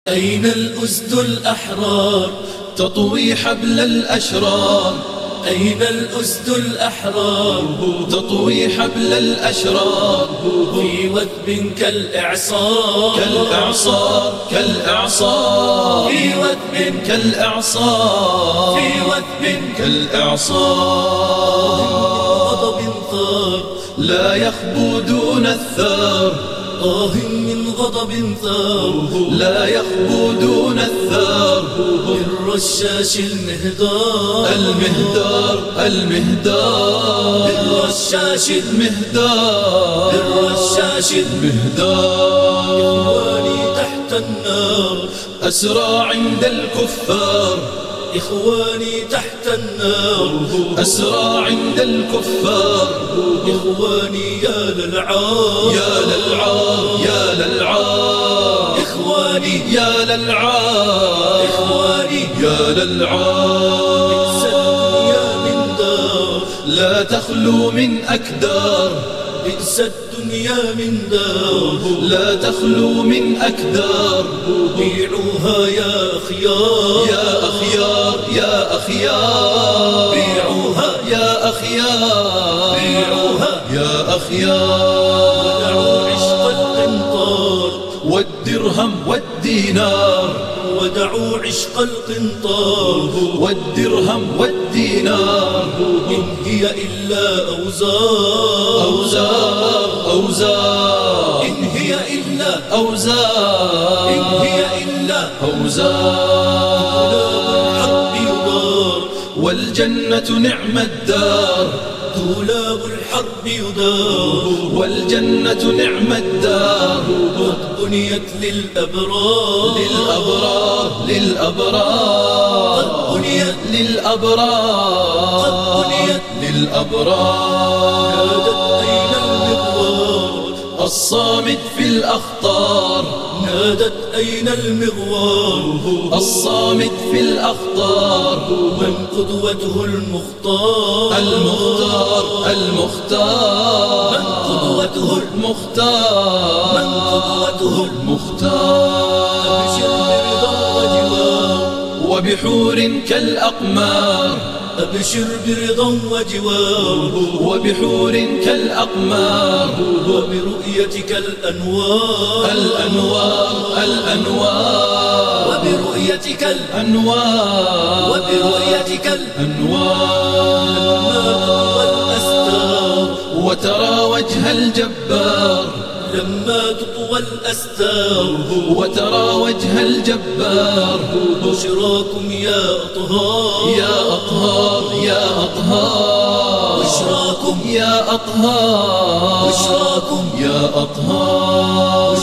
أين الأسد الأحرار تطوي حبل الأشرار؟ أين الأسد الأحرار تطوي حبل الأشرار؟ في وثب كالإعصار كالإعصار كالإعصار، في وثب كالإعصار، في وثب كالإعصار. غضب ثار لا يخبو دون الثار، من غضب ثار لا يخبو دون الثار. بالرشاش المهدار المهدار المهدار، بالرشاش المهدار بالرشاش المهدار. إخواني تحت النار أسرى عند الكفار، إخواني تحت النار أسرى عند الكفار. إخواني يا للعار يا للعار يا للعار، إخواني يا للعار، إخواني يا للعار. بئس الدنيا من دار لا تخلو من أكدار، بئس الدنيا من دار لا تخلو من أكدار. بيعوها يا أخيار يا أخيار يا أخيار، بيعوها يا أخيار، بيعوها يا أخيار. ودعوا عشق القنطار والدرهم والدينار، ودعوا عشق القنطار والدرهم والدينار. إن هي إلا أوزار أوزار أوزار، إن هي إلا أوزار، إن هي إلا أوزار. الحرب يدار والجنة نعم الدار، دولاب الحرب يدار والجنة نعم الدار. قد بنيت للأبرار للأبرار للأبرار، قد بنيت للأبرار، قد بنيت للأبرار. نادت أين المغوار الصامد في الأخطار، نادت أين المغوار الصامد في الأخطار. من قدوته المختار المختار المختار، من قدوته المختار، من قدوته المختار. أبشر برضا وجوار وبحور كالأقمار، أبشر برضا وجوار وبحور كالأقمار. وبرؤيتك الأنوار الأنوار الأنوار، وبرؤيتك الأنوار، وبرؤيتك الأنوار. وترى وجه الجبار لما تطوى الأستار، وترى وجه الجبار. بشراكم يا أطهار يا أطهار يا أطهار، بشراكم يا أطهار، بشراكم يا أطهار.